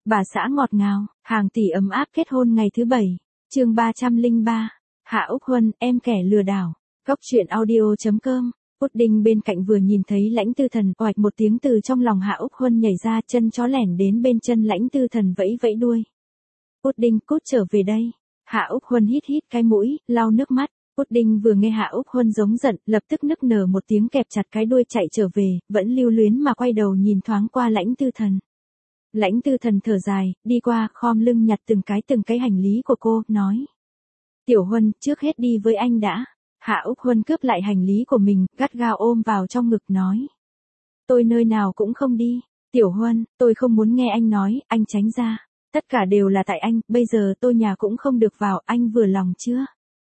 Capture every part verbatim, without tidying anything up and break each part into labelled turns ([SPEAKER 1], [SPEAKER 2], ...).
[SPEAKER 1] Bà xã ngọt ngào, hàng tỷ ấm áp kết hôn ngày thứ bảy. Chương ba trăm lẻ ba. Hạ Úc Huân, em kẻ lừa đảo. Góc truyện audio chấm com. Pudding bên cạnh vừa nhìn thấy Lãnh Tư Thần, oạch một tiếng từ trong lòng Hạ Úc Huân nhảy ra, chân chó lẻn đến bên chân Lãnh Tư Thần vẫy vẫy đuôi. Pudding, cút trở về đây. Hạ Úc Huân hít hít cái mũi, lau nước mắt. Pudding vừa nghe Hạ Úc Huân giống giận, lập tức nức nở một tiếng kẹp chặt cái đuôi chạy trở về, vẫn lưu luyến mà quay đầu nhìn thoáng qua Lãnh Tư Thần. Lãnh Tư Thần thở dài, đi qua, khom lưng nhặt từng cái từng cái hành lý của cô, nói. Tiểu Huân, trước hết đi với anh đã. Hạ Úc Huân cướp lại hành lý của mình, gắt gao ôm vào trong ngực nói. Tôi nơi nào cũng không đi. Tiểu Huân, tôi không muốn nghe anh nói, anh tránh ra. Tất cả đều là tại anh, bây giờ tôi nhà cũng không được vào, anh vừa lòng chưa?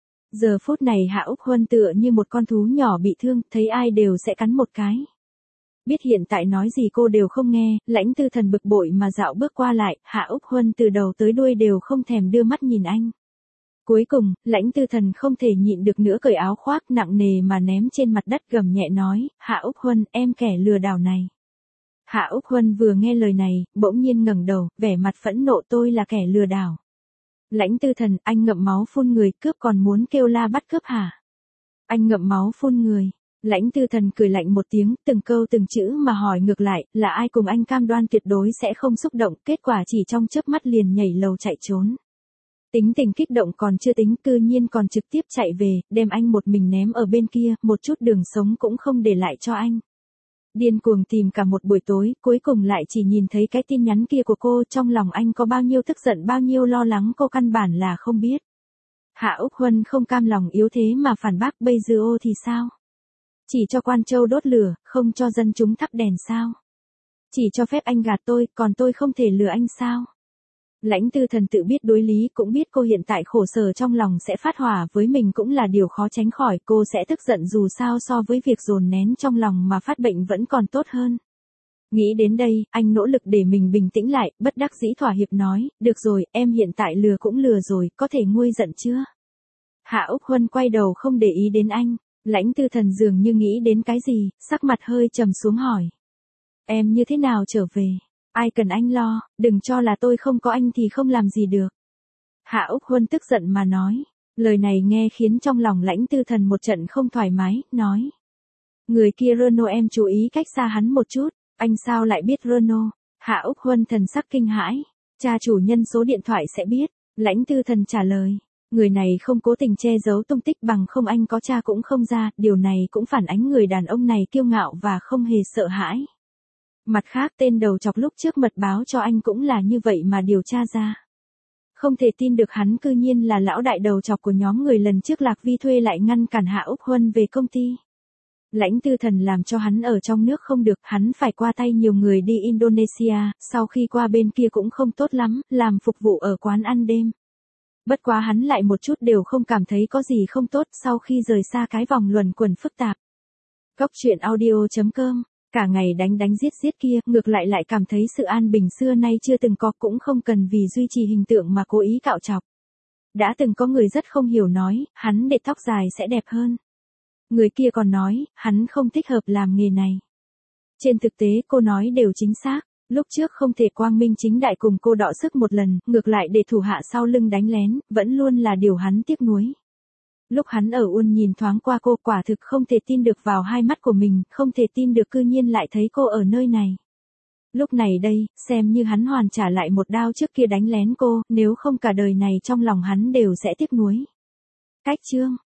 [SPEAKER 1] Giờ phút này Hạ Úc Huân tựa như một con thú nhỏ bị thương, thấy ai đều sẽ cắn một cái. Biết hiện tại nói gì cô đều không nghe, Lãnh Tư Thần bực bội mà dạo bước qua lại, Hạ Úc Huân từ đầu tới đuôi đều không thèm đưa mắt nhìn anh. Cuối cùng, Lãnh Tư Thần không thể nhịn được nữa cởi áo khoác nặng nề mà ném trên mặt đất gầm nhẹ nói, Hạ Úc Huân, em kẻ lừa đảo này. Hạ Úc Huân vừa nghe lời này, bỗng nhiên ngẩng đầu, vẻ mặt phẫn nộ tôi là kẻ lừa đảo. Lãnh Tư Thần, anh ngậm máu phun người, cướp còn muốn kêu la bắt cướp hả? Anh ngậm máu phun người. Lãnh Tư Thần cười lạnh một tiếng, từng câu từng chữ mà hỏi ngược lại, là ai cùng anh cam đoan tuyệt đối sẽ không xúc động, kết quả chỉ trong chớp mắt liền nhảy lầu chạy trốn. Tính tình kích động còn chưa tính, cư nhiên còn trực tiếp chạy về, đem anh một mình ném ở bên kia, một chút đường sống cũng không để lại cho anh. Điên cuồng tìm cả một buổi tối, cuối cùng lại chỉ nhìn thấy cái tin nhắn kia của cô, trong lòng anh có bao nhiêu tức giận bao nhiêu lo lắng cô căn bản là không biết. Hạ Úc Huân không cam lòng yếu thế mà phản bác bây giờ ô thì sao? Chỉ cho quan châu đốt lửa, không cho dân chúng thắp đèn sao? Chỉ cho phép anh gạt tôi, còn tôi không thể lừa anh sao? Lãnh Tư Thần tự biết đối lý, cũng biết cô hiện tại khổ sở trong lòng sẽ phát hỏa với mình cũng là điều khó tránh khỏi, cô sẽ tức giận dù sao so với việc dồn nén trong lòng mà phát bệnh vẫn còn tốt hơn. Nghĩ đến đây, anh nỗ lực để mình bình tĩnh lại, bất đắc dĩ thỏa hiệp nói, được rồi, em hiện tại lừa cũng lừa rồi, có thể nguôi giận chưa? Hạ Úc Huân quay đầu không để ý đến anh, Lãnh Tư Thần dường như nghĩ đến cái gì, sắc mặt hơi trầm xuống hỏi. Em như thế nào trở về? Ai cần anh lo, đừng cho là tôi không có anh thì không làm gì được. Hạ Úc Huân tức giận mà nói. Lời này nghe khiến trong lòng Lãnh Tư Thần một trận không thoải mái, nói. Người kia Renault em chú ý cách xa hắn một chút, anh sao lại biết Renault? Hạ Úc Huân thần sắc kinh hãi. Cha chủ nhân số điện thoại sẽ biết, Lãnh Tư Thần trả lời. Người này không cố tình che giấu tung tích bằng không anh có cha cũng không ra, điều này cũng phản ánh người đàn ông này kiêu ngạo và không hề sợ hãi. Mặt khác tên đầu chọc lúc trước mật báo cho anh cũng là như vậy mà điều tra ra. Không thể tin được hắn cư nhiên là lão đại đầu chọc của nhóm người lần trước Lạc Vi thuê lại ngăn cản Hạ Úc Huân về công ty. Lãnh Tư Thần làm cho hắn ở trong nước không được, hắn phải qua tay nhiều người đi Indonesia, sau khi qua bên kia cũng không tốt lắm, làm phục vụ ở quán ăn đêm. Bất quá hắn lại một chút đều không cảm thấy có gì không tốt sau khi rời xa cái vòng luẩn quẩn phức tạp. Góc truyện audio chấm com. Cả ngày đánh đánh giết giết kia, ngược lại lại cảm thấy sự an bình xưa nay chưa từng có, cũng không cần vì duy trì hình tượng mà cố ý cạo chọc. Đã từng có người rất không hiểu nói, hắn để tóc dài sẽ đẹp hơn. Người kia còn nói, hắn không thích hợp làm nghề này. Trên thực tế cô nói đều chính xác, lúc trước không thể quang minh chính đại cùng cô đọ sức một lần, ngược lại để thủ hạ sau lưng đánh lén, vẫn luôn là điều hắn tiếc nuối. Lúc hắn ở Uôn nhìn thoáng qua cô quả thực không thể tin được vào hai mắt của mình, không thể tin được cư nhiên lại thấy cô ở nơi này. Lúc này đây, xem như hắn hoàn trả lại một đao trước kia đánh lén cô, nếu không cả đời này trong lòng hắn đều sẽ tiếc nuối. Cách chương